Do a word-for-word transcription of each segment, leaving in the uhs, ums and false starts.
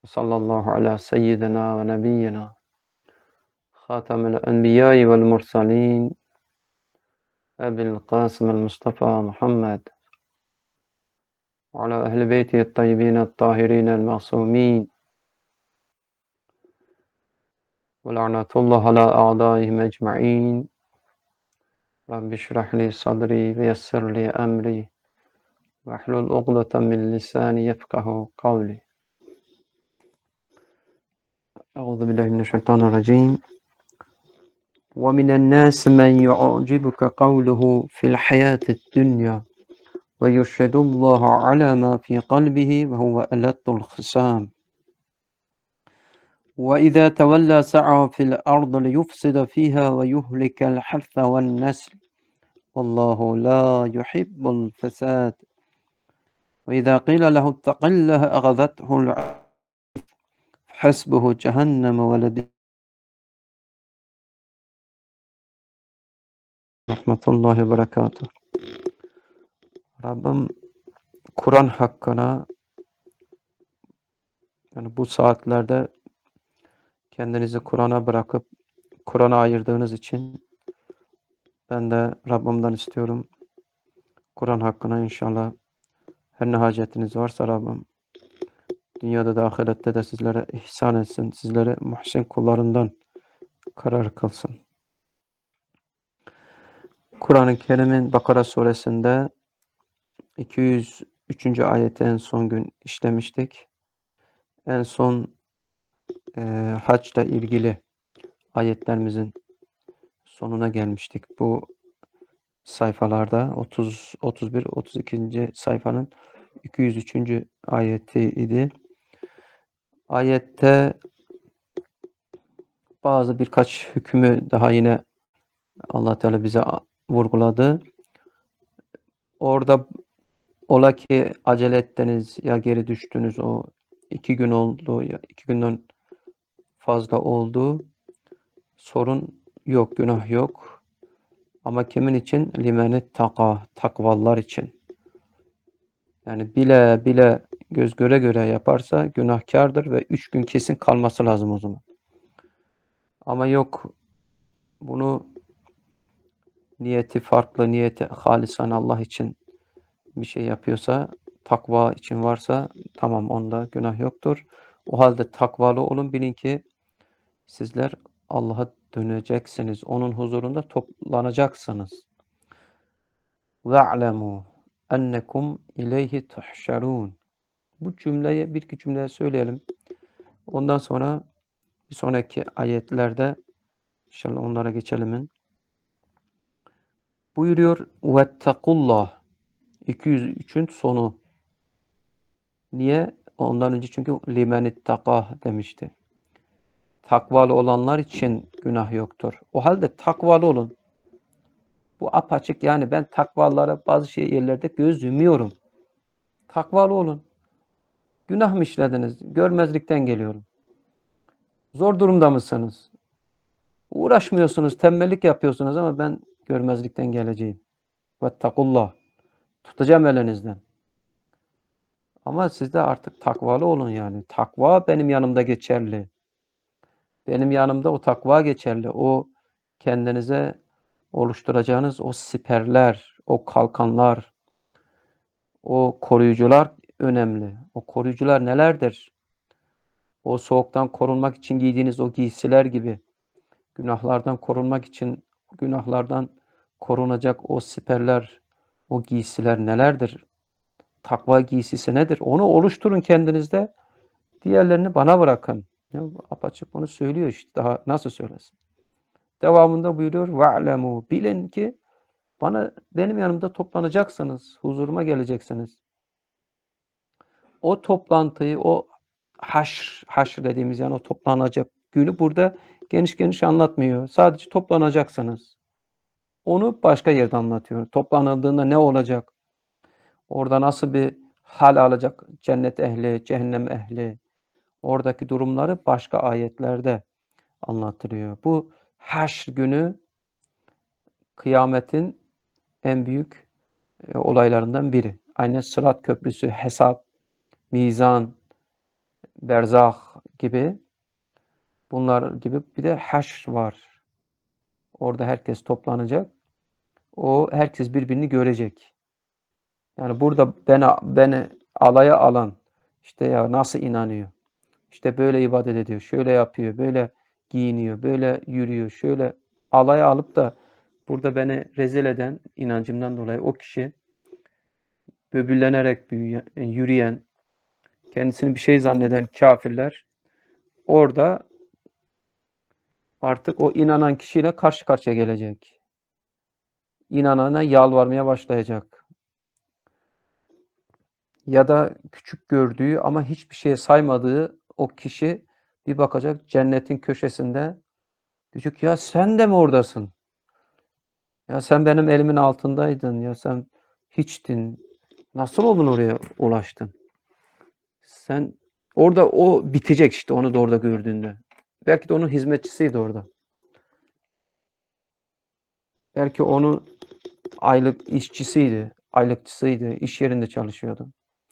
Sallallahu ala seyyidina ve nebiyyina Hatemel enbiya'i vel mursalin Ebil Kasım el Mustafa Muhammed ve ala ehli beyti tayyibin el-tahirin el-masumin ve la'natullah ala a'daihim ecma'in. Rabbi şrah li sadri ve yessir li emri ve hlul uqdatan min lisani yefkahu kavli. Euzu billahi mineşşeytanirracim. وَمِنَ النَّاسِ مَنْ يُعْجِبُكَ قَوْلُهُ فِي الْحَيَاةِ الدُّنْيَا وَيُشْهِدُ اللَّهَ عَلَى مَا فِي قَلْبِهِ وَهُوَ أَلَدُّ الْخِصَامِ وَإِذَا تَوَلَّى سَعَى فِي الْأَرْضِ لِيُفْسِدَ فِيهَا وَيُهْلِكَ الْحَرْثَ وَالنَّسْلَ وَاللَّهُ لَا يُحِبُّ الْفَسَادَ وَإِذَا قِيلَ لَهُ اتَّقِ اللَّهَ أَخَذَتْهُ الْعِزَّةُ حَسْبُهُ جَهَنَّمُ وَلَبِئْسَ rahmetullahi ve berekatuhu. Rabbim Kur'an hakkına, yani bu saatlerde kendinizi Kur'an'a bırakıp Kur'an'a ayırdığınız için ben de Rabbimden istiyorum. Kur'an hakkına inşallah her ne hacetiniz varsa Rabbim dünyada da ahirette de sizlere ihsan etsin. Sizleri muhsin kullarından karar kılsın. Kur'an-ı Kerim'in Bakara suresinde iki yüz üçüncü ayeti en son gün işlemiştik. En son e, haçla ilgili ayetlerimizin sonuna gelmiştik. Bu sayfalarda otuz, otuz bir, otuz ikinci sayfanın iki yüz üçüncü ayeti idi. Ayette bazı birkaç hükmü daha yine Allah Teala bize vurguladı. Orada ola ki acele ettiniz ya geri düştünüz, o iki gün oldu ya iki günden fazla oldu. Sorun yok, günah yok. Ama kimin için? Limenet taka, takvallar için. Yani bile bile göz göre göre yaparsa günahkardır ve üç gün kesin kalması lazım o zaman. Ama yok, bunu niyeti farklı, niyeti halisan Allah için bir şey yapıyorsa, takva için varsa tamam, onda günah yoktur. O halde takvalı olun, bilin ki sizler Allah'a döneceksiniz. Onun huzurunda toplanacaksınız. وَاعْلَمُوا اَنَّكُمْ اِلَيْهِ تُحْشَرُونَ. Bu cümleyi bir iki cümle söyleyelim. Ondan sonra bir sonraki ayetlerde inşallah onlara geçelim. Buyuruyor وَاتَّقُوا iki yüz üçün sonu. Niye? Ondan önce çünkü لِمَنِ اتَّقَى demişti. Takvalı olanlar için günah yoktur. O halde takvalı olun. Bu apaçık, yani ben takvalara bazı şey yerlerde göz yumuyorum. Takvalı olun. Günah mı işlediniz? Görmezlikten geliyorum. Zor durumda mısınız? Uğraşmıyorsunuz, tembellik yapıyorsunuz ama ben görmezlikten geleceğim. Vettakullah. Tutacağım elinizden. Ama siz de artık takvalı olun yani. Takva benim yanımda geçerli. Benim yanımda o takva geçerli. O kendinize oluşturacağınız o siperler, o kalkanlar, o koruyucular önemli. O koruyucular nelerdir? O soğuktan korunmak için giydiğiniz o giysiler gibi, günahlardan korunmak için günahlardan korunacak o siperler, o giysiler nelerdir? Takva giysisi nedir? Onu oluşturun kendinizde. Diğerlerini bana bırakın. Ya, apaçık bunu söylüyor işte. Daha nasıl söylesin? Devamında buyuruyor ve'lemû. Bilin ki bana, benim yanımda toplanacaksınız. Huzuruma geleceksiniz. O toplantıyı, o haşr, haşr dediğimiz yani o toplanacak günü burada geniş geniş anlatmıyor. Sadece toplanacaksınız. Onu başka yerde anlatıyor. Toplanıldığında ne olacak? Orada nasıl bir hal alacak cennet ehli, cehennem ehli? Oradaki durumları başka ayetlerde anlatılıyor. Bu haşr günü kıyametin en büyük e, olaylarından biri. Aynen Sırat Köprüsü, hesap, mizan, berzah gibi, bunlar gibi bir de haşr var. Orada herkes toplanacak. O herkes birbirini görecek. Yani burada beni, beni alaya alan, işte ya nasıl inanıyor, işte böyle ibadet ediyor, şöyle yapıyor, böyle giyiniyor, böyle yürüyor, şöyle alaya alıp da burada beni rezil eden inancımdan dolayı o kişi böbürlenerek büyüyen, yürüyen, kendisini bir şey zanneden kafirler orada artık o inanan kişiyle karşı karşıya gelecek. İnanana yalvarmaya başlayacak. Ya da küçük gördüğü ama hiçbir şeye saymadığı o kişi bir bakacak cennetin köşesinde, diyecek ya sen de mi oradasın? Ya sen benim elimin altındaydın. Ya sen hiçtin. Nasıl oldun oraya ulaştın? Sen orada o bitecek işte onu da orada gördüğünde. Belki de onun hizmetçisiydi orada. Belki onun aylık işçisiydi, aylıkçısıydı, iş yerinde çalışıyordu.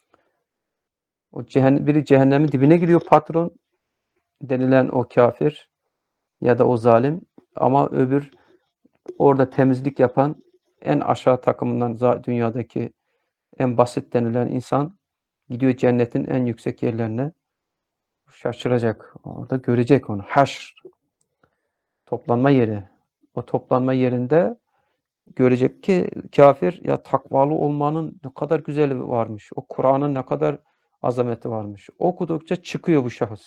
O cehennem, biri cehennemin dibine giriyor patron denilen o kafir ya da o zalim, ama öbür orada temizlik yapan en aşağı takımından dünyadaki en basit denilen insan gidiyor cennetin en yüksek yerlerine, şaşıracak. Orada görecek onu. Haşr, toplanma yeri. O toplanma yerinde görecek ki kafir ya takvalı olmanın ne kadar güzeli varmış. O Kur'an'ın ne kadar azameti varmış. Okudukça çıkıyor bu şahıs.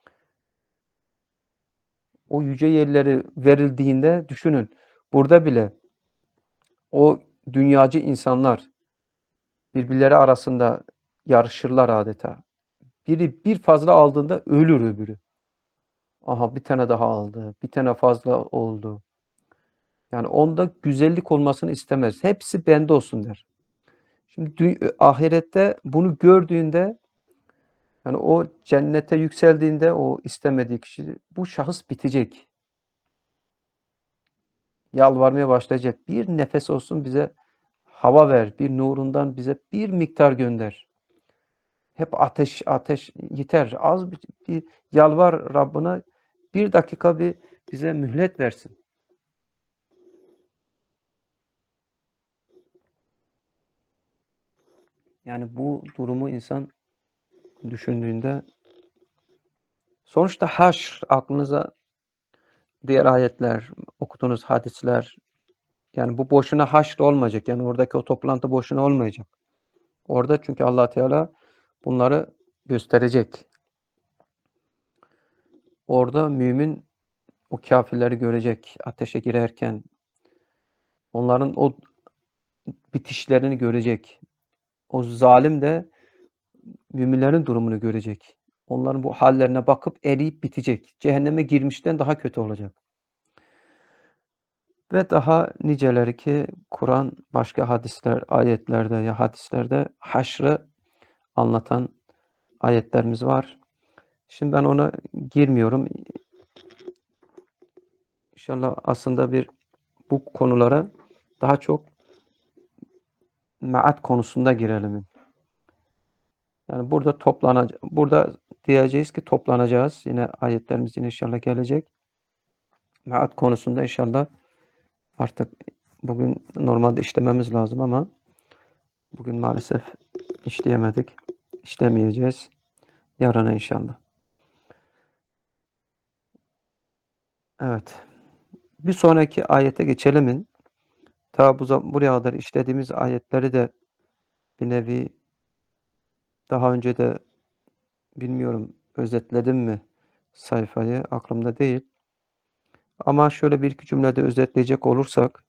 O yüce yerleri verildiğinde düşünün. Burada bile o dünyacı insanlar birbirleri arasında yarışırlar adeta. Biri bir fazla aldığında ölür öbürü. Aha bir tane daha aldı. Bir tane fazla oldu. Yani onda güzellik olmasını istemez. Hepsi bende olsun der. Şimdi ahirette bunu gördüğünde, yani o cennete yükseldiğinde o istemediği kişi, bu şahıs bitecek. Yalvarmaya başlayacak. Bir nefes olsun bize hava ver. Bir nurundan bize bir miktar gönder. Hep ateş ateş yeter. Az bir, bir yalvar Rabbına, bir dakika bir bize mühlet versin. Yani bu durumu insan düşündüğünde, sonuçta haşr aklınıza diğer ayetler, okuduğunuz hadisler, yani bu boşuna haşr olmayacak. Yani oradaki o toplantı boşuna olmayacak. Orada çünkü Allah Teala bunları gösterecek. Orada mümin o kafirleri görecek ateşe girerken. Onların o bitişlerini görecek. O zalim de müminlerin durumunu görecek. Onların bu hallerine bakıp eriyip bitecek. Cehenneme girmişten daha kötü olacak. Ve daha niceleri ki Kur'an başka hadisler, ayetlerde ya hadislerde haşrı anlatan ayetlerimiz var. Şimdi ben ona girmiyorum. İnşallah aslında bir bu konulara daha çok maat konusunda girelim. Yani burada toplanacak, burada diyeceğiz ki toplanacağız. Yine ayetlerimiz yine inşallah gelecek. Maat konusunda inşallah artık bugün normalde işlememiz lazım ama bugün maalesef işleyemedik. İşlemeyeceğiz. Yarına inşallah. Evet. Bir sonraki ayete geçelim. Ta bu buraya kadar işlediğimiz ayetleri de bir nevi daha önce de bilmiyorum özetledim mi sayfayı, aklımda değil. Ama şöyle bir iki cümlede özetleyecek olursak,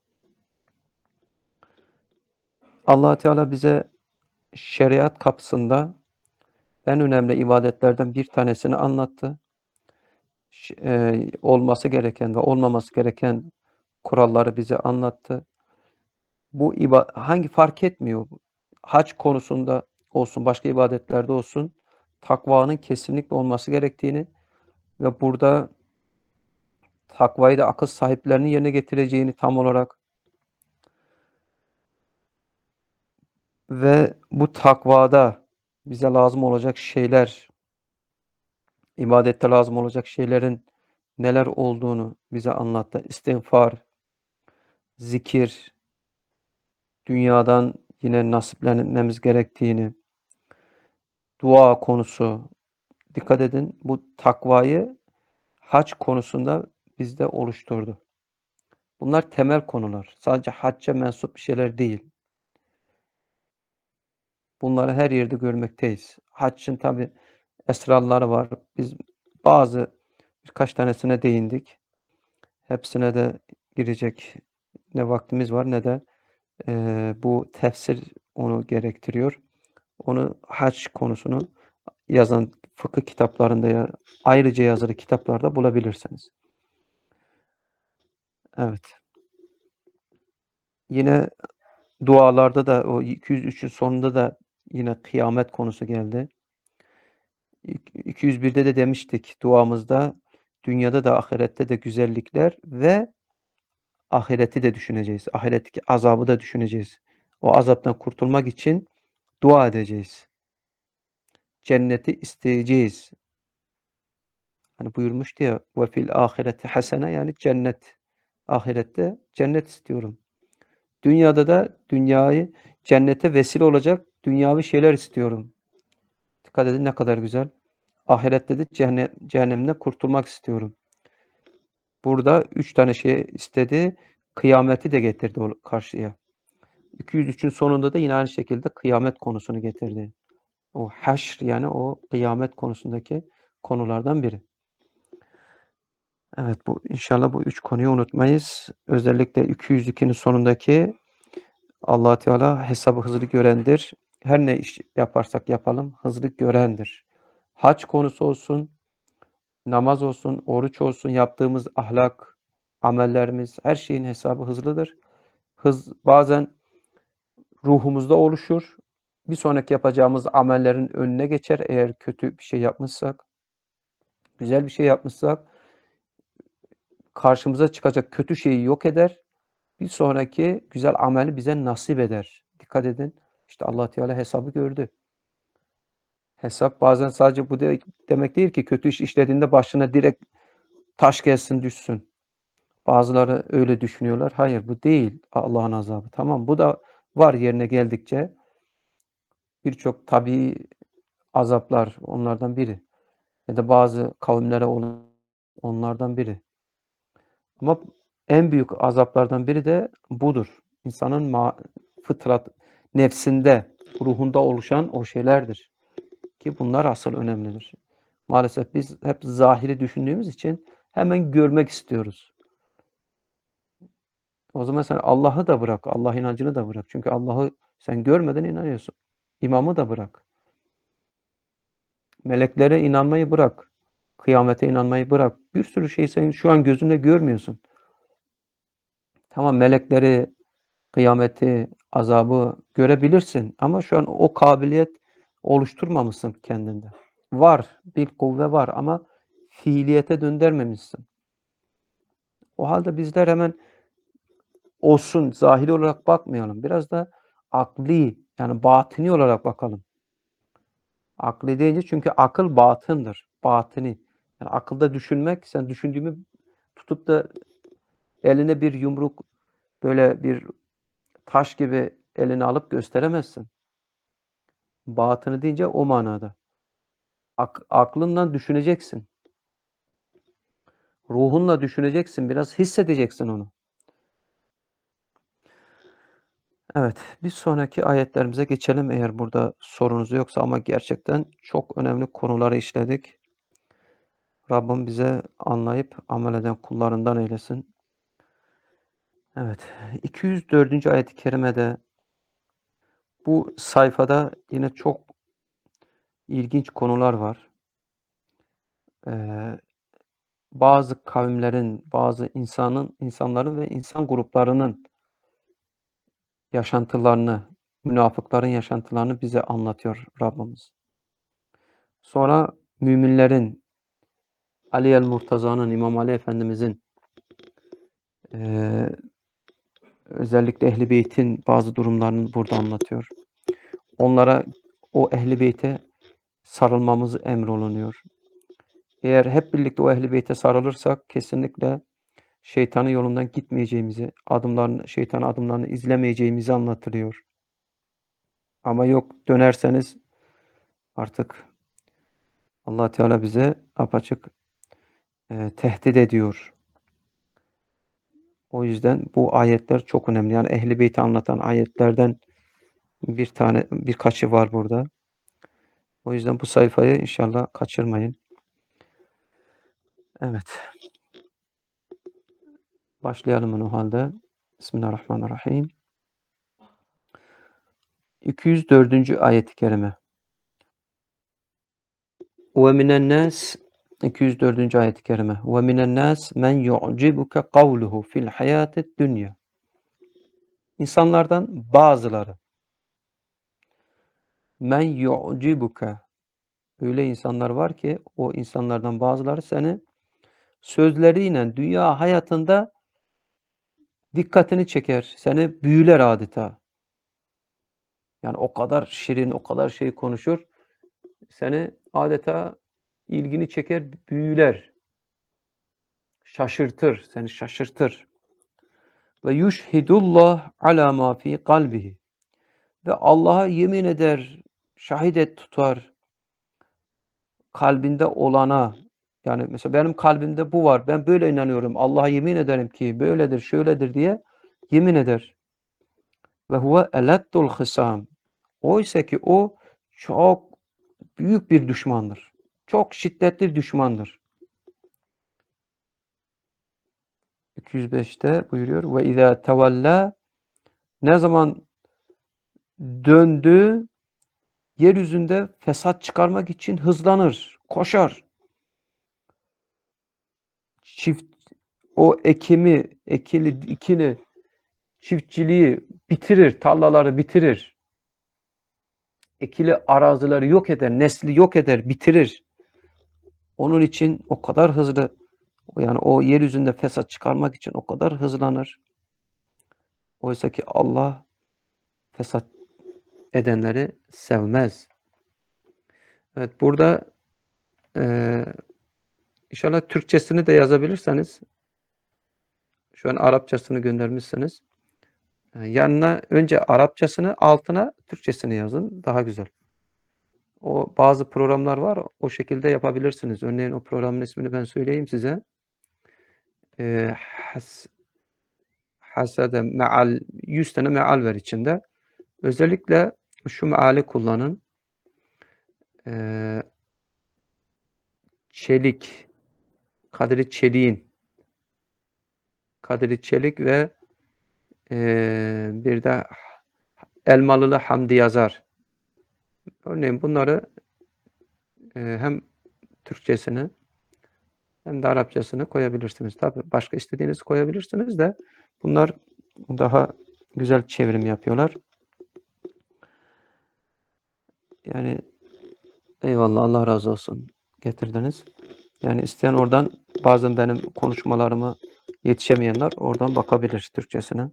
Allah Teala bize şeriat kapısında en önemli ibadetlerden bir tanesini anlattı. E, olması gereken ve olmaması gereken kuralları bize anlattı. Bu iba hangi fark etmiyor. Hac konusunda olsun, başka ibadetlerde olsun, takvanın kesinlikle olması gerektiğini ve burada takvayı da akıl sahiplerinin yerine getireceğini tam olarak ve bu takvada bize lazım olacak şeyler ibadette lazım olacak şeylerin neler olduğunu bize anlattı. İstiğfar, zikir, dünyadan yine nasiplenmemiz gerektiğini, dua konusu. Dikkat edin, bu takvayı hac konusunda bizde oluşturdu. Bunlar temel konular. Sadece hacca mensup bir şeyler değil. Bunları her yerde görmekteyiz. Haccın tabi esrarları var. Biz bazı birkaç tanesine değindik. Hepsine de girecek ne vaktimiz var ne de e, bu tefsir onu gerektiriyor. Onu hac konusunu yazan fıkıh kitaplarında ya ayrıca yazılı kitaplarda bulabilirsiniz. Evet. Yine dualarda da o iki yüz üçün sonunda da yine kıyamet konusu geldi. iki yüz birde de demiştik duamızda dünyada da ahirette de güzellikler ve ahireti de düşüneceğiz. Ahiretteki azabı da düşüneceğiz. O azaptan kurtulmak için dua edeceğiz. Cenneti isteyeceğiz. Hani buyurmuştu ya ve fil ahireti hasene, yani cennet. Ahirette cennet istiyorum. Dünyada da dünyayı cennete vesile olacak dünyavi şeyler istiyorum. Dikkat edin ne kadar güzel. Ahirette de cehennem, cehennemden kurtulmak istiyorum. Burada üç tane şey istedi. Kıyameti de getirdi karşıya. iki yüz üçün sonunda da yine aynı şekilde kıyamet konusunu getirdi. O haşr, yani o kıyamet konusundaki konulardan biri. Evet, bu inşallah bu üç konuyu unutmayız. Özellikle iki yüz ikinin sonundaki Allah Teala hesabı hızlı görendir. Her ne iş yaparsak yapalım hızlı görendir. Hac konusu olsun, namaz olsun, oruç olsun, yaptığımız ahlak, amellerimiz, her şeyin hesabı hızlıdır. Hız bazen ruhumuzda oluşur. Bir sonraki yapacağımız amellerin önüne geçer eğer kötü bir şey yapmışsak. Güzel bir şey yapmışsak karşımıza çıkacak kötü şeyi yok eder. Bir sonraki güzel ameli bize nasip eder. Dikkat edin. İşte Allah Teala hesabı gördü. Hesap bazen sadece bu de, demek değil ki kötü iş işlediğinde başına direkt taş gelsin düşsün. Bazıları öyle düşünüyorlar. Hayır, bu değil Allah'ın azabı. Tamam, bu da var yerine geldikçe. Birçok tabii azaplar onlardan biri. Ya da bazı kavimlere olan onlardan biri. Ama en büyük azaplardan biri de budur. İnsanın ma fıtrat, nefsinde, ruhunda oluşan o şeylerdir. Ki bunlar asıl önemlidir. Maalesef biz hep zahiri düşündüğümüz için hemen görmek istiyoruz. O zaman sen Allah'ı da bırak, Allah inancını da bırak. Çünkü Allah'ı sen görmeden inanıyorsun. İmamı da bırak. Meleklere inanmayı bırak. Kıyamete inanmayı bırak. Bir sürü şey sen şu an gözünle görmüyorsun. Tamam, melekleri, kıyameti, azabı görebilirsin ama şu an o kabiliyet oluşturmamışsın kendinde. Var, bir kuvve var ama fiiliyete döndürmemişsin. O halde bizler hemen olsun, zahiri olarak bakmayalım. Biraz da akli, yani batini olarak bakalım. Akli deyince çünkü akıl batındır. Batini. Yani akılda düşünmek, sen düşündüğümü tutup da eline bir yumruk, böyle bir taş gibi eline alıp gösteremezsin. Batını deyince o manada. Ak aklınla düşüneceksin. Ruhunla düşüneceksin. Biraz hissedeceksin onu. Evet, bir sonraki ayetlerimize geçelim eğer burada sorunuz yoksa, ama gerçekten çok önemli konuları işledik. Rabbim bize anlayıp amel eden kullarından eylesin. Evet, iki yüz dördüncü ayet-i kerimede bu sayfada yine çok ilginç konular var. Ee, bazı kavimlerin, bazı insanın, insanların ve insan gruplarının yaşantılarını, münafıkların yaşantılarını bize anlatıyor Rabbimiz. Sonra müminlerin, Ali el-Murtaza'nın, İmam Ali Efendimizin, e, özellikle Ehl-i Beyt'in bazı durumlarını burada anlatıyor. Onlara, o Ehl-i Beyt'e sarılmamız emrolunuyor. Eğer hep birlikte o Ehl-i Beyt'e sarılırsak kesinlikle şeytanın yolundan gitmeyeceğimizi, adımlarını, şeytanın adımlarını izlemeyeceğimizi anlatılıyor. Ama yok dönerseniz artık Allah Teala bize apaçık e, tehdit ediyor. O yüzden bu ayetler çok önemli. Yani Ehl-i Beyt'i anlatan ayetlerden bir tane birkaçı var burada. O yüzden bu sayfayı inşallah kaçırmayın. Evet. Başlayalım o halde. Bismillahirrahmanirrahim. iki yüz dördüncü ayet-i kerime. Ve minen nas iki yüz dördüncü ayet-i kerime. Ve minen nas men yu'cibuke kavluhu fil hayatid dünya. İnsanlardan bazıları men yu'cibuke, öyle insanlar var ki o insanlardan bazıları seni sözleriyle dünya hayatında dikkatini çeker. Seni büyüler adeta. Yani o kadar şirin, o kadar şey konuşur. Seni adeta ilgini çeker, büyüler. Şaşırtır, seni şaşırtır. Ve yushhidullah ala ma fi kalbihi. Ve Allah'a yemin eder, şahit et tutar kalbinde olana. Yani mesela benim kalbimde bu var. Ben böyle inanıyorum. Allah'a yemin ederim ki böyledir, şöyledir diye yemin eder. Ve huve eleddul hisam. Oysa ki o çok büyük bir düşmandır. Çok şiddetli bir düşmandır. iki yüz beşte buyuruyor. Ve izâ tevellâ, ne zaman döndü, yeryüzünde fesat çıkarmak için hızlanır, koşar. Çift o ekimi, ekili, dikini, çiftçiliği bitirir, tarlaları bitirir. Ekili arazileri yok eder, nesli yok eder, bitirir. Onun için o kadar hızlı, yani o yeryüzünde fesat çıkarmak için o kadar hızlanır. Oysa ki Allah fesat edenleri sevmez. Evet, burada e, inşallah Türkçesini de yazabilirseniz, şu an Arapçasını göndermişsiniz. Yanına önce Arapçasını, altına Türkçesini yazın. Daha güzel. O bazı programlar var. O şekilde yapabilirsiniz. Örneğin o programın ismini ben söyleyeyim size. E, has, hasede meal, yüz tane meal var içinde. Özellikle şu meali kullanın. E, çelik, Kadri Çelik'in, Kadri Çelik ve e, bir de Elmalılı Hamdi Yazar. Örneğin bunları e, hem Türkçesini hem de Arapçasını koyabilirsiniz. Tabii başka istediğinizi koyabilirsiniz de bunlar daha güzel çevrim yapıyorlar. Yani eyvallah, Allah razı olsun getirdiniz. Yani isteyen oradan, bazen benim konuşmalarımı yetişemeyenler oradan bakabilir Türkçesine.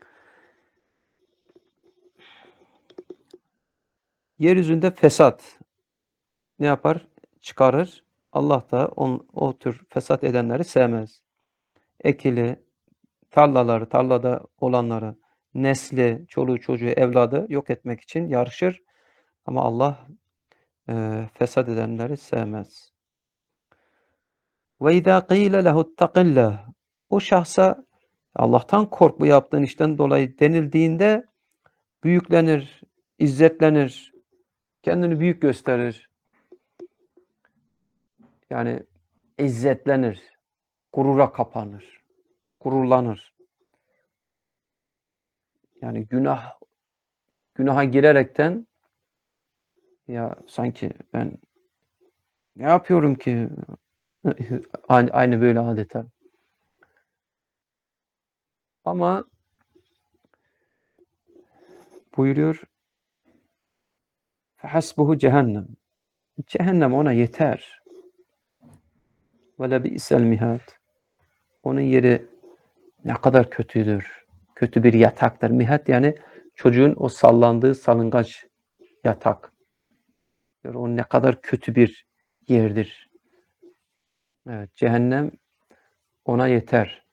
Yeryüzünde fesat ne yapar? Çıkarır. Allah da on, o tür fesat edenleri sevmez. Ekili, tarlaları, tarlada olanları, nesli, çoluğu, çocuğu, evladı yok etmek için yarışır. Ama Allah e, fesat edenleri sevmez. Ve izâ qîle lehu'ttakillah. O şahsa Allah'tan kork bu yaptığın işten dolayı denildiğinde büyüklenir, izzetlenir, kendini büyük gösterir. Yani izzetlenir, gurura kapanır, gururlanır. Yani günah günaha girerekten ya sanki ben ne yapıyorum ki? Aynı, aynı böyle adeta. Ama buyuruyor فَحَسْبُهُ cehennem. Cehennem ona yeter. وَلَبِئْسَ الْمِهَادِ. Onun yeri ne kadar kötüdür. Kötü bir yataktır. Mihat yani çocuğun o sallandığı salıngaç yatak. O ne kadar kötü bir yerdir. Evet, cehennem ona yeter.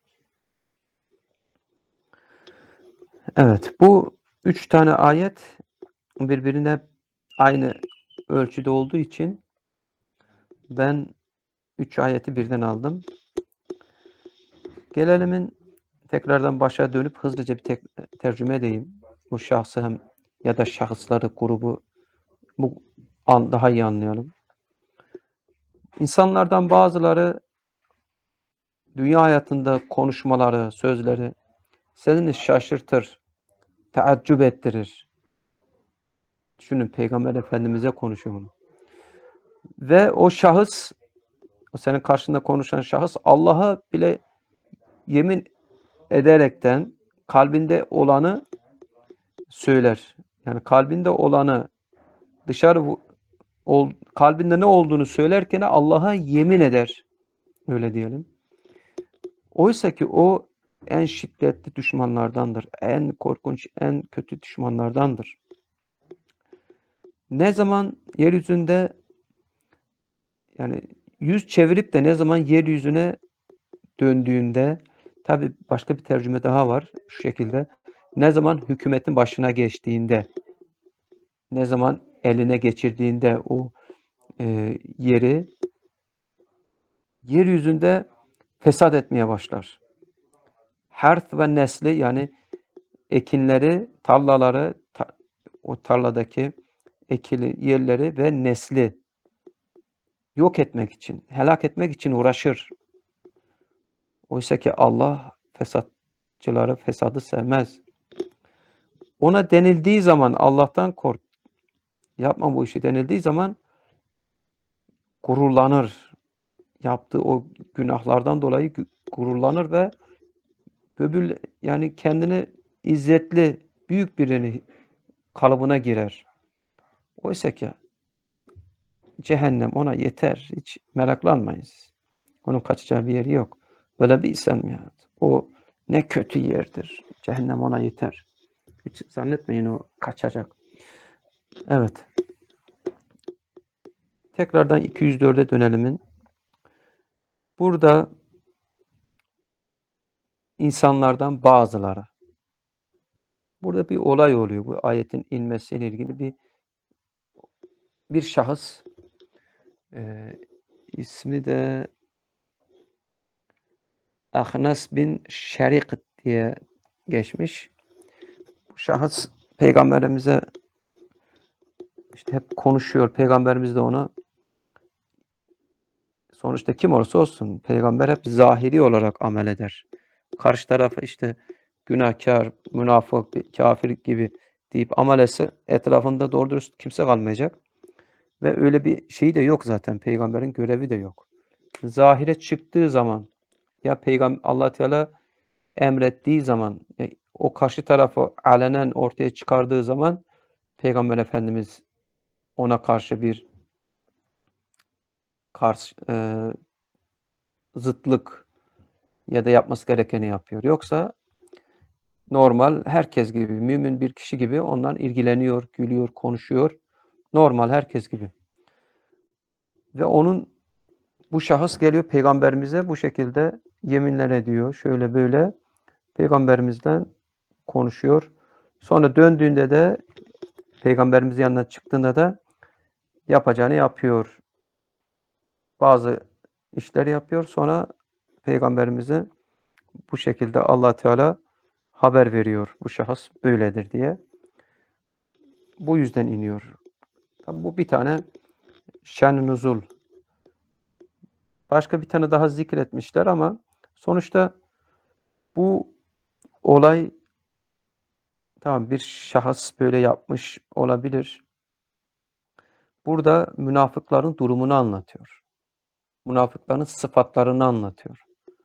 Evet, bu üç tane ayet birbirine aynı ölçüde olduğu için ben üç ayeti birden aldım. Gelelimin tekrardan başa dönüp hızlıca bir tek, tercüme edeyim. Bu şahsı hem ya da şahısları, grubu bu an daha iyi anlayalım. İnsanlardan bazıları dünya hayatında konuşmaları, sözleri seni şaşırtır, teaccüp ettirir. Düşünün, Peygamber Efendimiz'e konuşuyor bunu. Ve o şahıs, o senin karşında konuşan şahıs Allah'a bile yemin ederekten kalbinde olanı söyler. Yani kalbinde olanı dışarı ol, kalbinde ne olduğunu söylerken Allah'a yemin eder. Öyle diyelim. Oysa ki o en şiddetli düşmanlardandır. En korkunç, en kötü düşmanlardandır. Ne zaman yeryüzünde, yani yüz çevirip de ne zaman yeryüzüne döndüğünde, tabi başka bir tercüme daha var şu şekilde. Ne zaman hükümetin başına geçtiğinde, ne zaman eline geçirdiğinde o e, yeri, yeryüzünde fesat etmeye başlar. Harth ve nesli, yani ekinleri, tarlaları, ta, o tarladaki ekili yerleri ve nesli yok etmek için, helak etmek için uğraşır. Oysa ki Allah fesatçıları, fesadı sevmez. Ona denildiği zaman Allah'tan kork, yapma bu işi denildiği zaman gururlanır. Yaptığı o günahlardan dolayı gururlanır ve böbür, yani kendini izzetli, büyük birini kalıbına girer. Oysa ki cehennem ona yeter. Hiç meraklanmayız. Onun kaçacağı bir yeri yok. Böyle bir insan ya. O ne kötü yerdir. Cehennem ona yeter. Hiç zannetmeyin o kaçacak. Evet. Tekrardan iki yüz dörde dönelimin. Burada insanlardan bazıları. Burada bir olay oluyor. Bu ayetin inmesiyle ilgili bir bir şahıs, e, ismi de Ahnas bin Şerik diye geçmiş. Bu şahıs Peygamberimize işte hep konuşuyor. Peygamberimiz de ona, sonuçta kim olursa olsun Peygamber hep zahiri olarak amel eder. Karşı tarafa işte günahkar, münafık, kafir gibi deyip amel etse etrafında doğru dürüst kimse kalmayacak. Ve öyle bir şey de yok zaten. Peygamberin görevi de yok. Zahire çıktığı zaman, ya Peygamber Allah Teala emrettiği zaman, o karşı tarafı alenen ortaya çıkardığı zaman Peygamber Efendimiz ona karşı bir karşı e, zıtlık ya da yapması gerekeni yapıyor. Yoksa normal herkes gibi, mümin bir kişi gibi ondan ilgileniyor, gülüyor, konuşuyor. Normal herkes gibi. Ve onun, bu şahıs geliyor Peygamberimize bu şekilde yeminler ediyor. Şöyle böyle Peygamberimizden konuşuyor. Sonra döndüğünde de Peygamberimizin yanına çıktığında da yapacağını yapıyor. Bazı işleri yapıyor. Sonra Peygamberimize bu şekilde Allah Teala haber veriyor. Bu şahıs böyledir diye. Bu yüzden iniyor. Tabii bu bir tane şen-i nuzul. Başka bir tane daha zikretmişler ama sonuçta bu olay, tamam, bir şahıs böyle yapmış olabilir. Burada münafıkların durumunu anlatıyor. Münafıkların sıfatlarını anlatıyor.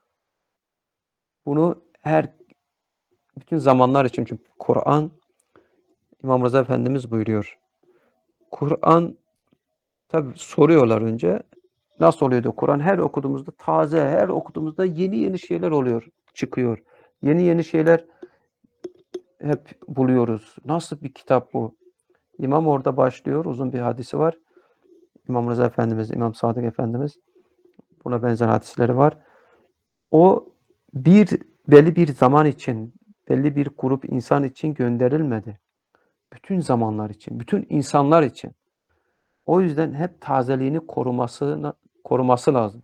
Bunu her bütün zamanlar için, çünkü Kur'an, İmam Rıza Efendimiz buyuruyor. Kur'an, tabi soruyorlar önce. Nasıl oluyordu Kur'an? Her okuduğumuzda taze, her okuduğumuzda yeni yeni şeyler oluyor, çıkıyor. Yeni yeni şeyler hep buluyoruz. Nasıl bir kitap bu? İmam orada başlıyor. Uzun bir hadisi var. İmam Rıza Efendimiz, İmam Sadık Efendimiz Buna benzer hadisleri var. O bir belli bir zaman için, belli bir grup insan için gönderilmedi. Bütün zamanlar için, bütün insanlar için. O yüzden hep tazeliğini korumasını koruması lazım.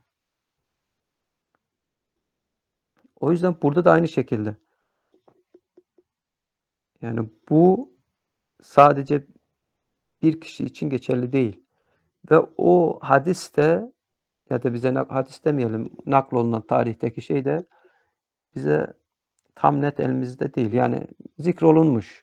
O yüzden burada da aynı şekilde. Yani bu sadece bir kişi için geçerli değil. Ve o hadiste ya da bize hadis demeyelim, naklolunan tarihteki şey de bize tam net elimizde değil. Yani zikrolunmuş.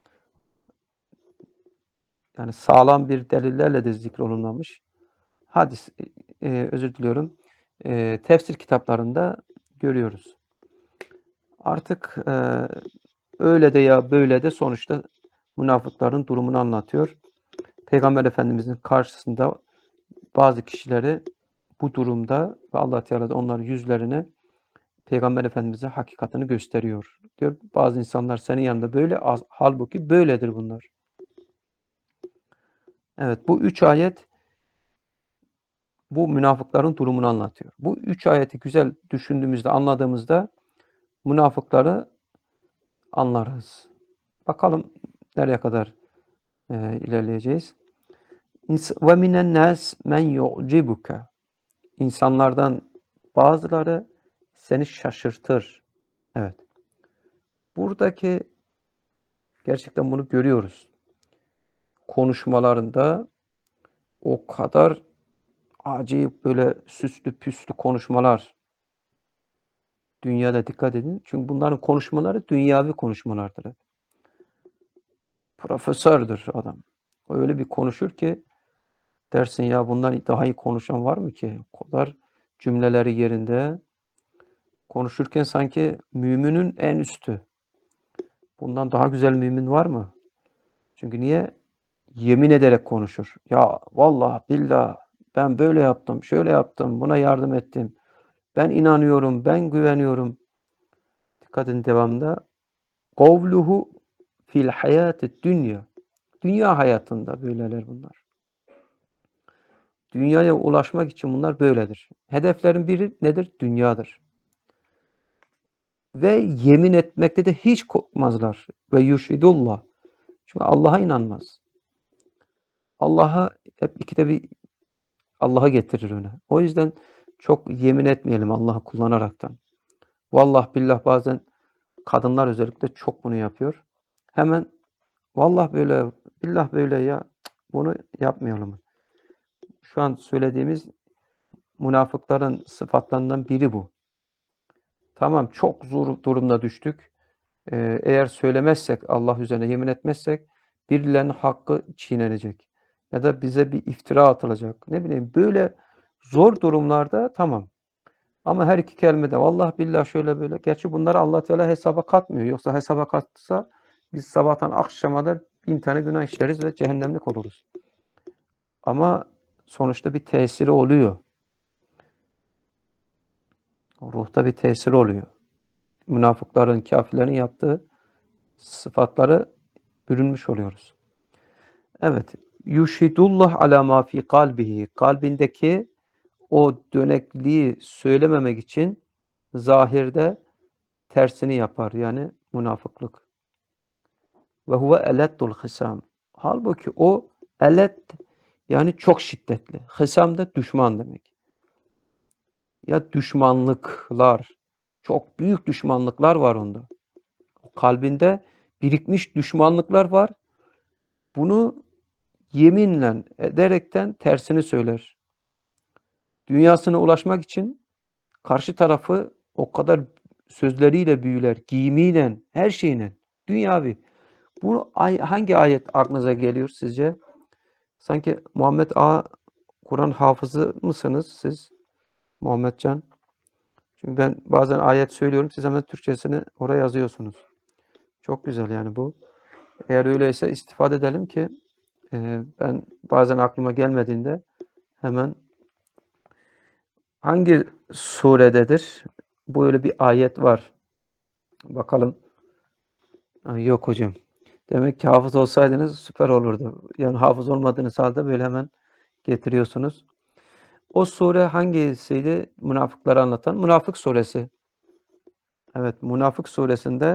Yani sağlam bir delillerle de zikrolunmamış. Hadis, e, özür diliyorum, e, tefsir kitaplarında görüyoruz. Artık e, öyle de ya böyle de sonuçta münafıkların durumunu anlatıyor. Peygamber Efendimizin karşısında bazı kişileri bu durumda ve Allah Teala da onların yüzlerine Peygamber Efendimiz'e hakikatini gösteriyor. Diyor bazı insanlar senin yanında böyle, halbuki böyledir bunlar. Evet, bu üç ayet bu münafıkların durumunu anlatıyor. Bu üç ayeti güzel düşündüğümüzde, anladığımızda münafıkları anlarız. Bakalım nereye kadar e, ilerleyeceğiz. Ve minen nas men yu'cibuka. İnsanlardan bazıları seni şaşırtır. Evet. Buradaki gerçekten bunu görüyoruz. Konuşmalarında o kadar acayip böyle süslü püslü konuşmalar. Dünyada dikkat edin. Çünkü bunların konuşmaları dünyavi konuşmalardır. Profesördür adam. Öyle bir konuşur ki dersin ya bundan daha iyi konuşan var mı ki? O kadar cümleleri yerinde. Konuşurken sanki müminin en üstü. Bundan daha güzel mümin var mı? Çünkü niye? Yemin ederek konuşur. Ya vallahi billah ben böyle yaptım, şöyle yaptım, buna yardım ettim. Ben inanıyorum, ben güveniyorum. Dikkat edin devamında. Kavluhu fil hayatid dünya. Dünya hayatında böyleler bunlar. Dünyaya ulaşmak için bunlar böyledir. Hedeflerin biri nedir? Dünyadır. Ve yemin etmekte de hiç korkmazlar. Ve yuşidullah. Çünkü Allah'a inanmaz. Allah'a hep ikide bir Allah'a getirir öne. O yüzden çok yemin etmeyelim Allah'ı kullanaraktan. Vallahi billah bazen kadınlar özellikle çok bunu yapıyor. Hemen vallahi böyle, billah böyle ya bunu yapmayalım. Şu an söylediğimiz münafıkların sıfatlarından biri bu. Tamam çok zor durumda düştük. Ee, eğer söylemezsek, Allah üzerine yemin etmezsek birilerinin hakkı çiğnenecek. Ya da bize bir iftira atılacak. Ne bileyim böyle zor durumlarda tamam. Ama her iki kelimede vallahi billah şöyle böyle. Gerçi bunları Allah Teala hesaba katmıyor. Yoksa hesaba katsa biz sabahtan akşama da bin tane günah işleriz ve cehennemlik oluruz. Ama sonuçta bir tesiri oluyor. Ruhta bir tesiri oluyor. Münafıkların, kafirlerin yaptığı sıfatları bürünmüş oluyoruz. Evet. Yuşhidullah ala ma fi kalbihi. Kalbindeki o dönekliği söylememek için zahirde tersini yapar. Yani münafıklık. Ve huve eleddul hisam. Halbuki o elet yani çok şiddetli. Hisam da düşman demek. Ya düşmanlıklar, çok büyük düşmanlıklar var onda. Kalbinde birikmiş düşmanlıklar var. Bunu yeminle ederekten tersini söyler. Dünyasına ulaşmak için karşı tarafı o kadar sözleriyle büyüler, giyimiyle, her şeyle. Dünyavi. Bu hangi ayet aklınıza geliyor sizce? Sanki Muhammed A. Kur'an hafızı mısınız siz? Muhammedcan. Çünkü ben bazen ayet söylüyorum, siz hemen Türkçesini oraya yazıyorsunuz. Çok güzel yani bu. Eğer öyleyse istifade edelim ki e, ben bazen aklıma gelmediğinde hemen hangi surededir? Böyle bir ayet var. Bakalım. Ha, yok hocam. Demek ki hafız olsaydınız süper olurdu. Yani hafız olmadığınız halde böyle hemen getiriyorsunuz. O sure hangisiydi? Münafıkları anlatan. Münafık suresi. Evet, Münafık suresinde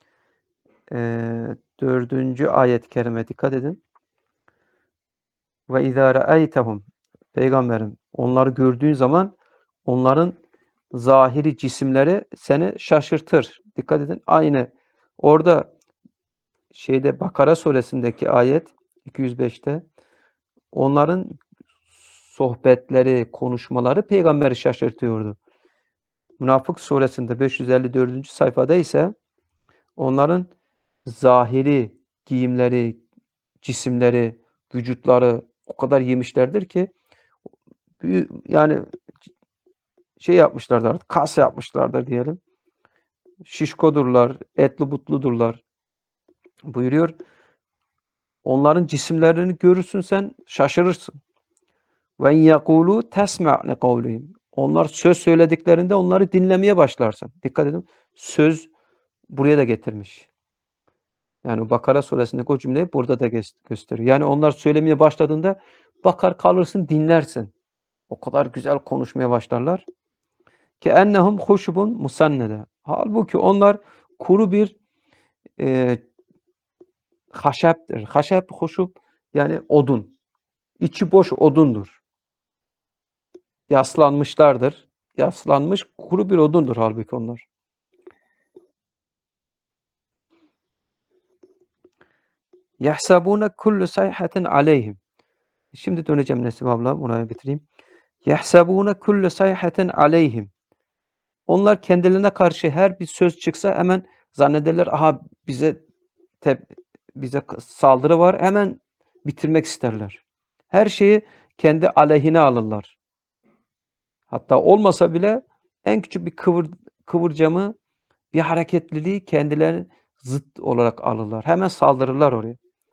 eee dördüncü ayet-i kerime dikkat edin. Ve izâ ra'eytehum Peygamberim onları gördüğün zaman onların zahiri cisimleri seni şaşırtır. Dikkat edin. Aynı orada şeyde Bakara suresindeki ayet iki yüz beşte onların sohbetleri, konuşmaları peygamberi şaşırtıyordu. Münafık suresinde beş yüz elli dördüncü sayfada ise onların zahiri giyimleri, cisimleri, vücutları o kadar yemişlerdir ki yani şey yapmışlardır artık, kas yapmışlardır diyelim. Şişkodurlar, etli butludurlar. Buyuruyor. Onların cisimlerini görürsün sen şaşırırsın. Ve yekulu tesma' li kavlihim. Onlar söz söylediklerinde onları dinlemeye başlarsın. Dikkat edin. Söz buraya da getirmiş. Yani Bakara suresindeki o cümleyi burada da gösteriyor. Yani onlar söylemeye başladığında bakar kalırsın, dinlersin. O kadar güzel konuşmaya başlarlar. Ki ennehum huşubun musannede. Halbuki onlar kuru bir e, haşeptir. Haşep, huşub yani odun. İçi boş odundur. Yaslanmışlardır. Yaslanmış kuru bir odundur halbuki onlar. Yahsabune kullu sayhatin aleyhim. Şimdi döneceğim Nesim abla, buraya bitireyim. Yahsabune kullu sayhatin aleyhim. Onlar kendilerine karşı her bir söz çıksa hemen zannederler, aha bize te, bize saldırı var, hemen bitirmek isterler. Her şeyi kendi aleyhine alırlar. Hatta olmasa bile en küçük bir kıvır, kıvırcamı, bir hareketliliği kendilerine zıt olarak alırlar. Hemen saldırırlar oraya.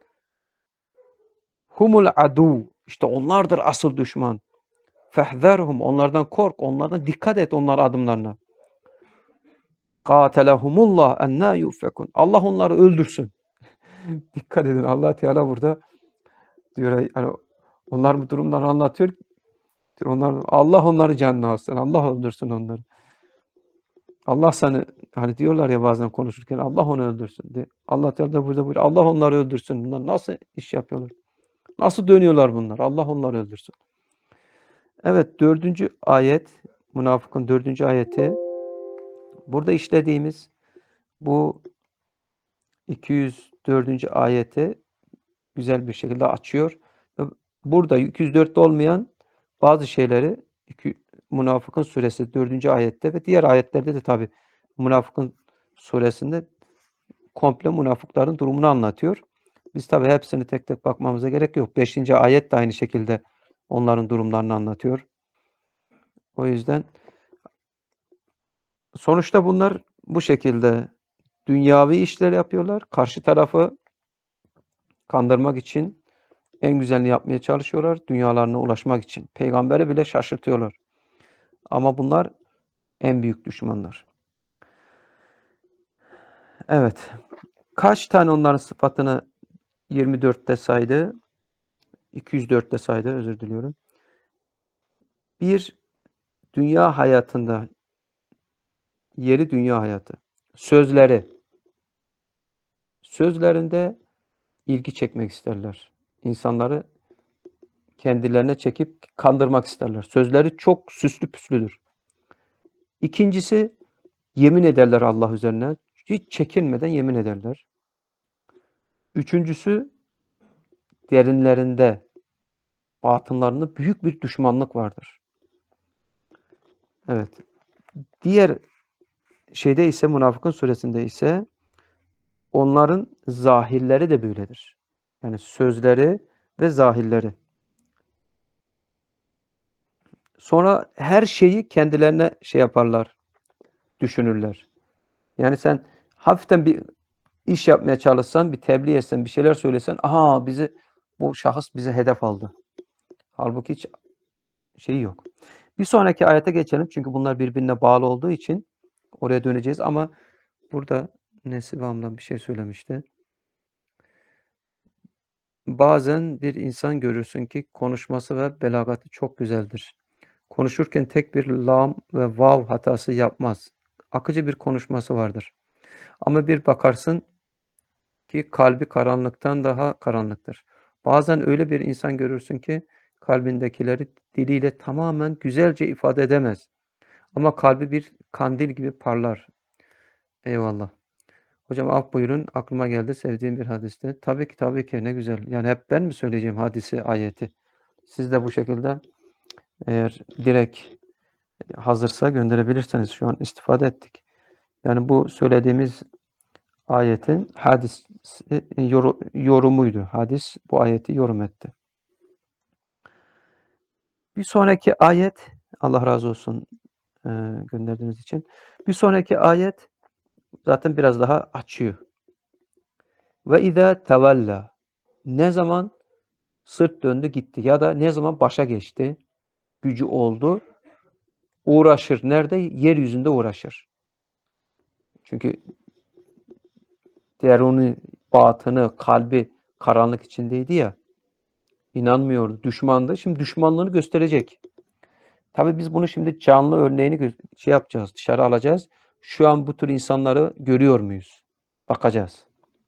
Humul adu. İşte onlardır asıl düşman. Fehzerhum. Onlardan kork. Onlardan dikkat et onlar adımlarına. Katelehumullah enna yufekun. Allah onları öldürsün. Dikkat edin. Allah Teala burada diyor yani onlar bu durumları anlatıyor. Onlar Allah onları canına alsın. Allah öldürsün onları. Allah seni hani diyorlar ya bazen konuşurken Allah onu öldürsün diye. Allah Teala da burada buyuruyor. Allah onları öldürsün. Bunlar nasıl iş yapıyorlar? Nasıl dönüyorlar bunlar? Allah onları öldürsün. Evet, dördüncü ayet, Münafık'ın dördüncü ayeti. Burada işlediğimiz bu iki yüz dördüncü ayeti güzel bir şekilde açıyor. Burada iki yüz dörtte olmayan bazı şeyleri Münafık'ın suresi dördüncü ayette ve diğer ayetlerde de tabi Münafık'ın suresinde komple münafıkların durumunu anlatıyor. Biz tabi hepsini tek tek bakmamıza gerek yok. beşinci ayet de aynı şekilde onların durumlarını anlatıyor. O yüzden sonuçta bunlar bu şekilde dünyavi işler yapıyorlar. Karşı tarafı kandırmak için en güzelini yapmaya çalışıyorlar. Dünyalarına ulaşmak için. Peygamberi bile şaşırtıyorlar. Ama bunlar en büyük düşmanlar. Evet. Kaç tane onların sıfatını yirmi dörtte saydı? iki yüz dörtte saydı. Özür diliyorum. Bir, dünya hayatında yeri dünya hayatı. Sözleri. Sözlerinde ilgi çekmek isterler. İnsanları kendilerine çekip kandırmak isterler. Sözleri çok süslü püslüdür. İkincisi, yemin ederler Allah üzerine. Hiç çekinmeden yemin ederler. Üçüncüsü, derinlerinde, batınlarında büyük bir düşmanlık vardır. Evet. Diğer şeyde ise, Münafıkın suresinde ise onların zahirleri de böyledir. Yani sözleri ve zahirleri. Sonra her şeyi kendilerine şey yaparlar, düşünürler. Yani sen hafiften bir iş yapmaya çalışsan, bir tebliğ etsen, bir şeyler söylesen, aha bizi bu şahıs bize hedef aldı. Halbuki hiç şeyi yok. Bir sonraki ayete geçelim. Çünkü bunlar birbirine bağlı olduğu için oraya döneceğiz. Ama burada Nesibe ablam bir şey söylemişti. Bazen bir insan görürsün ki konuşması ve belagatı çok güzeldir. Konuşurken tek bir lam ve vav hatası yapmaz. Akıcı bir konuşması vardır. Ama bir bakarsın ki kalbi karanlıktan daha karanlıktır. Bazen öyle bir insan görürsün ki kalbindekileri diliyle tamamen güzelce ifade edemez. Ama kalbi bir kandil gibi parlar. Eyvallah. Hocam af buyurun. Aklıma geldi sevdiğim bir hadiste. Tabii ki tabii ki ne güzel. Yani hep ben mi söyleyeceğim hadisi, ayeti? Siz de bu şekilde eğer direkt hazırsa gönderebilirseniz şu an istifade ettik. Yani bu söylediğimiz ayetin hadis yorumuydu. Hadis bu ayeti yorum etti. Bir sonraki ayet, Allah razı olsun e, gönderdiğiniz için. Bir sonraki ayet zaten biraz daha açıyor. Ve izâ tevella. Ne zaman sırt döndü gitti ya da ne zaman başa geçti, gücü oldu, uğraşır. Nerede? Yeryüzünde uğraşır. Çünkü deruni, batını, kalbi karanlık içindeydi ya, inanmıyordu, düşmandı. Şimdi düşmanlığını gösterecek. Tabii biz bunu şimdi canlı örneğini şey yapacağız, dışarı alacağız. Şu an bu tür insanları görüyor muyuz? Bakacağız.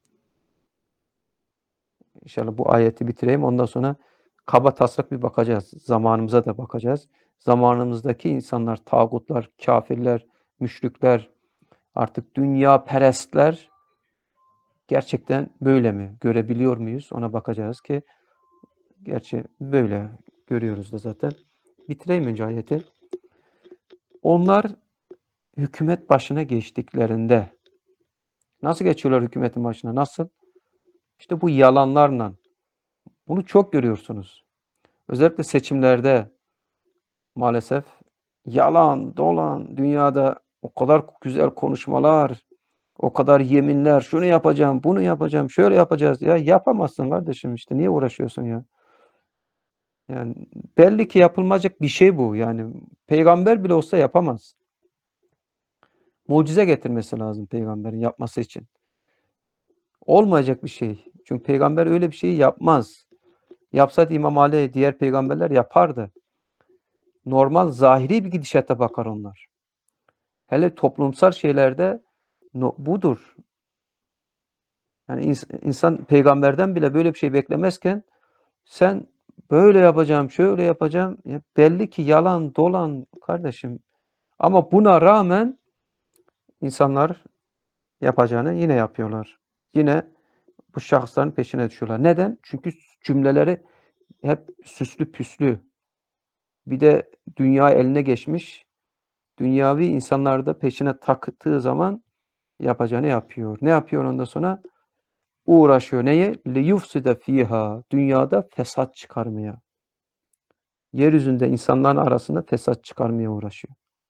İnşallah bu ayeti bitireyim. Ondan sonra kaba taslak bir bakacağız. Zamanımıza da bakacağız. Zamanımızdaki insanlar, tağutlar, kafirler, müşrikler, artık dünya perestler gerçekten böyle mi? Görebiliyor muyuz? Ona bakacağız ki gerçi böyle görüyoruz da zaten. Bitireyim önce ayeti. Onlar hükümet başına geçtiklerinde nasıl geçiyorlar hükümetin başına? Nasıl? İşte bu yalanlarla. Bunu çok görüyorsunuz. Özellikle seçimlerde maalesef yalan, dolan, dünyada o kadar güzel konuşmalar, o kadar yeminler, şunu yapacağım, bunu yapacağım, şöyle yapacağız. Ya yapamazsın kardeşim işte. Niye uğraşıyorsun ya? Yani belli ki yapılmayacak bir şey bu. Yani peygamber bile olsa yapamaz. Mucize getirmesi lazım peygamberin yapması için. Olmayacak bir şey. Çünkü peygamber öyle bir şeyi yapmaz. Yapsaydı İmam Ali, diğer peygamberler yapardı. Normal, zahiri bir gidişata bakar onlar. Hele toplumsal şeylerde no, budur. Yani ins insan peygamberden bile böyle bir şey beklemezken sen böyle yapacağım, şöyle yapacağım. Ya belli ki yalan, dolan kardeşim. Ama buna rağmen insanlar yapacağını yine yapıyorlar. Yine bu şahısların peşine düşüyorlar. Neden? Çünkü cümleleri hep süslü püslü. Bir de dünya eline geçmiş. Dünyavi insanlar da peşine taktığı zaman yapacağını yapıyor. Ne yapıyor ondan sonra? Uğraşıyor. Neye? لِيُفْسِدَ ف۪يهَا. Dünyada fesat çıkarmaya. Yeryüzünde insanların arasında fesat çıkarmaya uğraşıyor.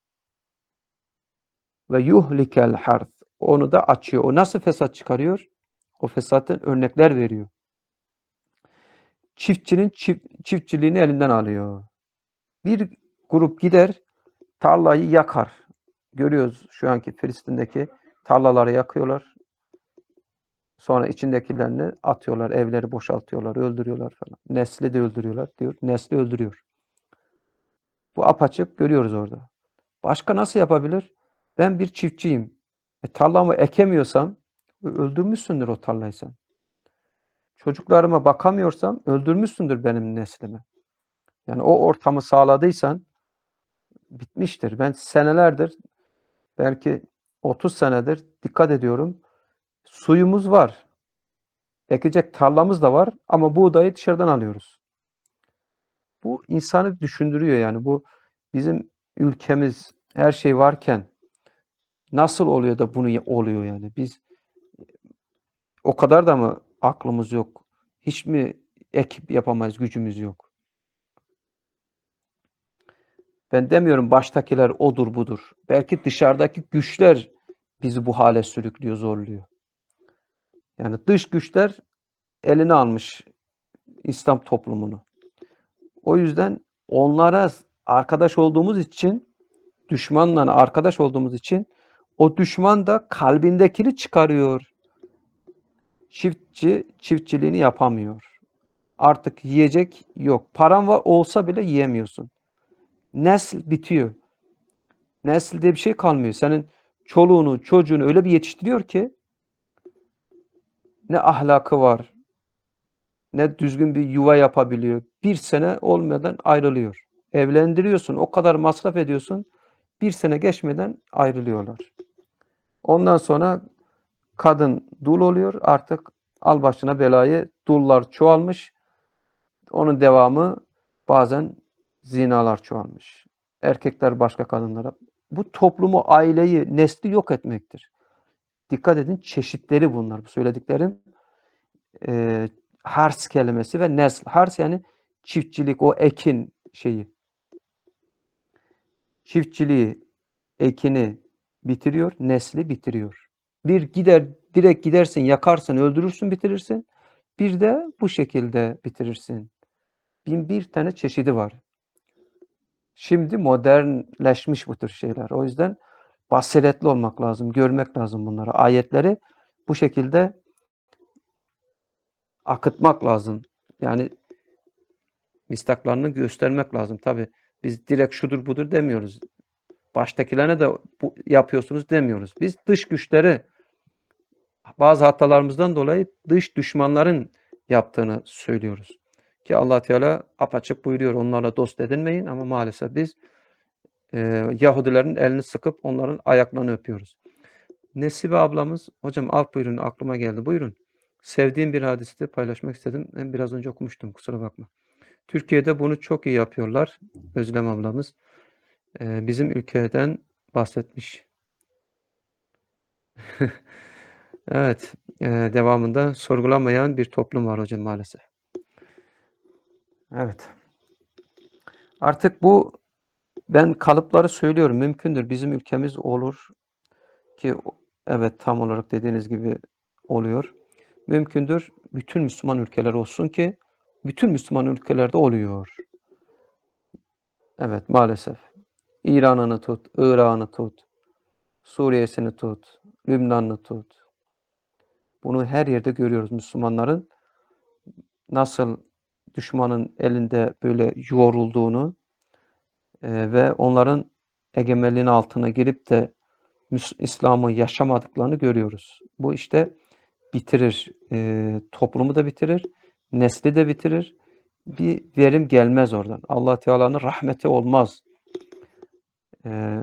Ve yuhlikel harth. Onu da açıyor. O nasıl fesat çıkarıyor? O fesatın örnekler veriyor. Çiftçinin çift, çiftçiliğini elinden alıyor. Bir grup gider tarlayı yakar. Görüyoruz şu anki Filistin'deki tarlaları yakıyorlar. Sonra içindekilerini atıyorlar, evleri boşaltıyorlar, öldürüyorlar falan. Nesli de öldürüyorlar diyor. Nesli öldürüyor. Bu apaçık görüyoruz orada. Başka nasıl yapabilir? Ben bir çiftçiyim. E, tarlamı ekemiyorsam öldürmüşsündür o tarlayı sen. Çocuklarıma bakamıyorsam öldürmüşsündür benim neslimi. Yani o ortamı sağladıysan bitmiştir. Ben senelerdir, belki otuz senedir dikkat ediyorum. Suyumuz var. Ekecek tarlamız da var ama buğdayı dışarıdan alıyoruz. Bu insanı düşündürüyor yani. Bu bizim ülkemiz, her şey varken nasıl oluyor da bunu oluyor yani? Biz o kadar da mı aklımız yok? Hiç mi ekip yapamayız, gücümüz yok? Ben demiyorum baştakiler odur budur. Belki dışarıdaki güçler bizi bu hale sürüklüyor, zorluyor. Yani dış güçler eline almış İslam toplumunu. O yüzden onlara arkadaş olduğumuz için, düşmanla arkadaş olduğumuz için o düşman da kalbindekini çıkarıyor. Çiftçi çiftçiliğini yapamıyor. Artık yiyecek yok. Paran var olsa bile yiyemiyorsun. Nesl bitiyor. Nesil diye bir şey kalmıyor. Senin çoluğunu, çocuğunu öyle bir yetiştiriyor ki ne ahlakı var, ne düzgün bir yuva yapabiliyor. Bir sene olmadan ayrılıyor. Evlendiriyorsun, o kadar masraf ediyorsun. Bir sene geçmeden ayrılıyorlar. Ondan sonra kadın dul oluyor. Artık al başına belayı. Dullar çoğalmış. Onun devamı bazen zinalar çoğalmış. Erkekler başka kadınlara. Bu toplumu, aileyi, nesli yok etmektir. Dikkat edin, çeşitleri bunlar. Bu söylediklerim e, hars kelimesi ve nesl. Hars yani çiftçilik, o ekin şeyi. Çiftçiliği, ekini bitiriyor, nesli bitiriyor. Bir gider, direkt gidersin, yakarsın, öldürürsün, bitirirsin. Bir de bu şekilde bitirirsin. Bin bir tane çeşidi var. Şimdi modernleşmiş bu tür şeyler. O yüzden basiretli olmak lazım, görmek lazım bunları. Ayetleri bu şekilde akıtmak lazım. Yani mistaklarını göstermek lazım. Tabi biz direkt şudur budur demiyoruz. Baştakilerine de bu yapıyorsunuz demiyoruz. Biz dış güçleri bazı hatalarımızdan dolayı dış düşmanların yaptığını söylüyoruz. Ki Allah Teala apaçık buyuruyor, onlarla dost edinmeyin, ama maalesef biz e, Yahudilerin elini sıkıp onların ayaklarını öpüyoruz. Nesibe ablamız, hocam alt buyurun, aklıma geldi. Buyurun. Sevdiğim bir hadisi paylaşmak istedim. Ben biraz önce okumuştum, kusura bakma. Türkiye'de bunu çok iyi yapıyorlar. Özlem ablamız. Ee, bizim ülkeden bahsetmiş. Evet. E, devamında sorgulamayan bir toplum var hocam maalesef. Evet. Artık bu, ben kalıpları söylüyorum. Mümkündür. Bizim ülkemiz olur ki evet, tam olarak dediğiniz gibi oluyor. Mümkündür. Bütün Müslüman ülkeler olsun ki bütün Müslüman ülkelerde oluyor. Evet, maalesef. İran'ını tut, Irak'ını tut, Suriye'sini tut, Lübnan'ını tut. Bunu her yerde görüyoruz. Müslümanların nasıl düşmanın elinde böyle yoğrulduğunu e, ve onların egemenliğinin altına girip de İslam'ı yaşamadıklarını görüyoruz. Bu işte bitirir. E, toplumu da bitirir. Nesli de bitirir. Bir verim gelmez oradan. Allah Teala'nın rahmeti olmaz. E,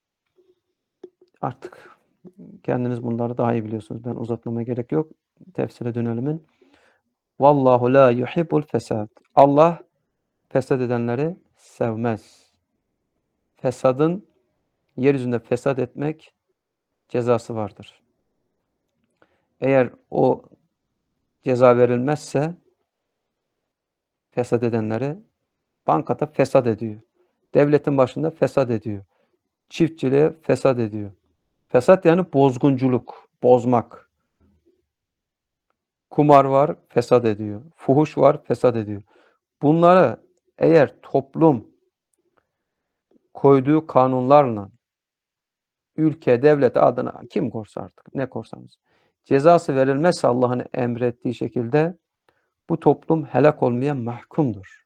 artık kendiniz bunları daha iyi biliyorsunuz. Ben uzatmama gerek yok. Tefsire dönelimin. Vallahu la yuhibbul fesad. Allah fesat edenleri sevmez. Fesadın, yeryüzünde fesat etmek cezası vardır. Eğer o ceza verilmezse fesat edenleri, bankada fesat ediyor. Devletin başında fesat ediyor. Çiftçiliğe fesat ediyor. Fesat yani bozgunculuk, bozmak. Kumar var, fesat ediyor. Fuhuş var, fesat ediyor. Bunları eğer toplum koyduğu kanunlarla, ülke, devlet adına kim korsa artık, ne korsanız, cezası verilmezse Allah'ın emrettiği şekilde bu toplum helak olmaya mahkumdur.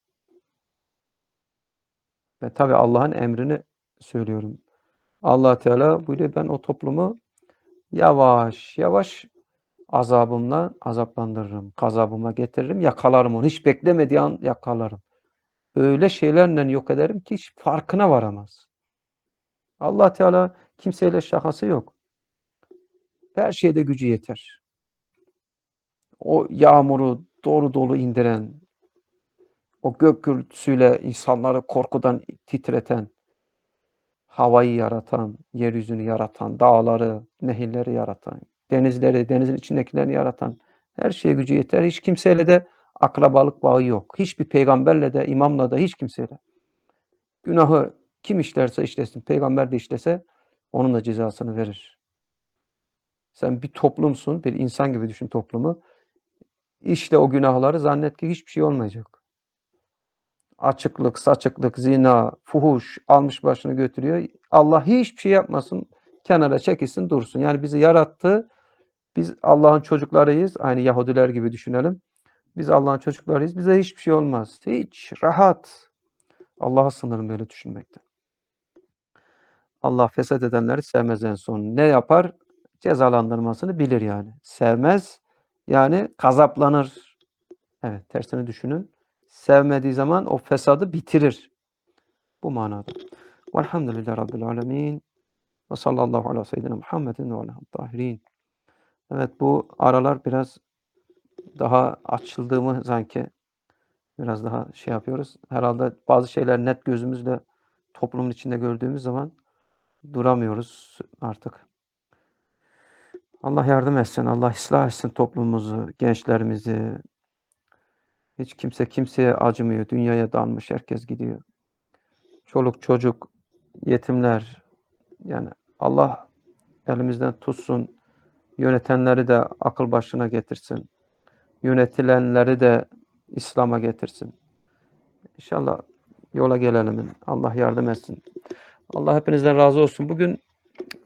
Ve tabi Allah'ın emrini söylüyorum. Allah Teala buyuruyor, ben o toplumu yavaş yavaş azabımla azaplandırırım. Gazabıma getiririm, yakalarım onu. Hiç beklemediği an yakalarım. Öyle şeylerle yok ederim ki hiç farkına varamaz. Allah Teala kimseyle şakası yok. Her şeyde gücü yeter. O yağmuru doğru dolu indiren, o gök gürültüsüyle insanları korkudan titreten, havayı yaratan, yeryüzünü yaratan, dağları, nehirleri yaratan, denizleri, denizin içindekilerini yaratan, her şeye gücü yeter. Hiç kimseyle de akrabalık bağı yok. Hiçbir peygamberle de, imamla da, hiç kimseyle. Günahı kim işlerse işlesin, peygamber de işlese onun da cezasını verir. Sen bir toplumsun, bir insan gibi düşün toplumu. İşle o günahları, zannet ki hiçbir şey olmayacak. Açıklık, saçıklık, zina, fuhuş almış başını götürüyor. Allah hiçbir şey yapmasın, kenara çekilsin, dursun. Yani bizi yarattı. Biz Allah'ın çocuklarıyız. Aynı Yahudiler gibi düşünelim. Biz Allah'ın çocuklarıyız. Bize hiçbir şey olmaz. Hiç rahat. Allah'a sığınırım böyle düşünmekten. Allah fesat edenleri sevmez en son. Ne yapar? Cezalandırmasını bilir yani. Sevmez, yani gazaplanır. Evet, tersini düşünün. Sevmediği zaman o fesadı bitirir. Bu manada. Velhamdülillahi Rabbil alemin. Ve sallallahu ala seyyidina Muhammedin ve ala tahirin. Evet, bu aralar biraz daha açıldığımı sanki biraz daha şey yapıyoruz. Herhalde bazı şeyler net gözümüzle toplumun içinde gördüğümüz zaman duramıyoruz artık. Allah yardım etsin. Allah ıslah etsin toplumumuzu, gençlerimizi. Hiç kimse kimseye acımıyor. Dünyaya dalmış herkes gidiyor. Çoluk çocuk, yetimler. Yani Allah elimizden tutsun. Yönetenleri de akıl başına getirsin. Yönetilenleri de İslam'a getirsin. İnşallah yola gelelim. Allah yardım etsin. Allah hepinizden razı olsun. Bugün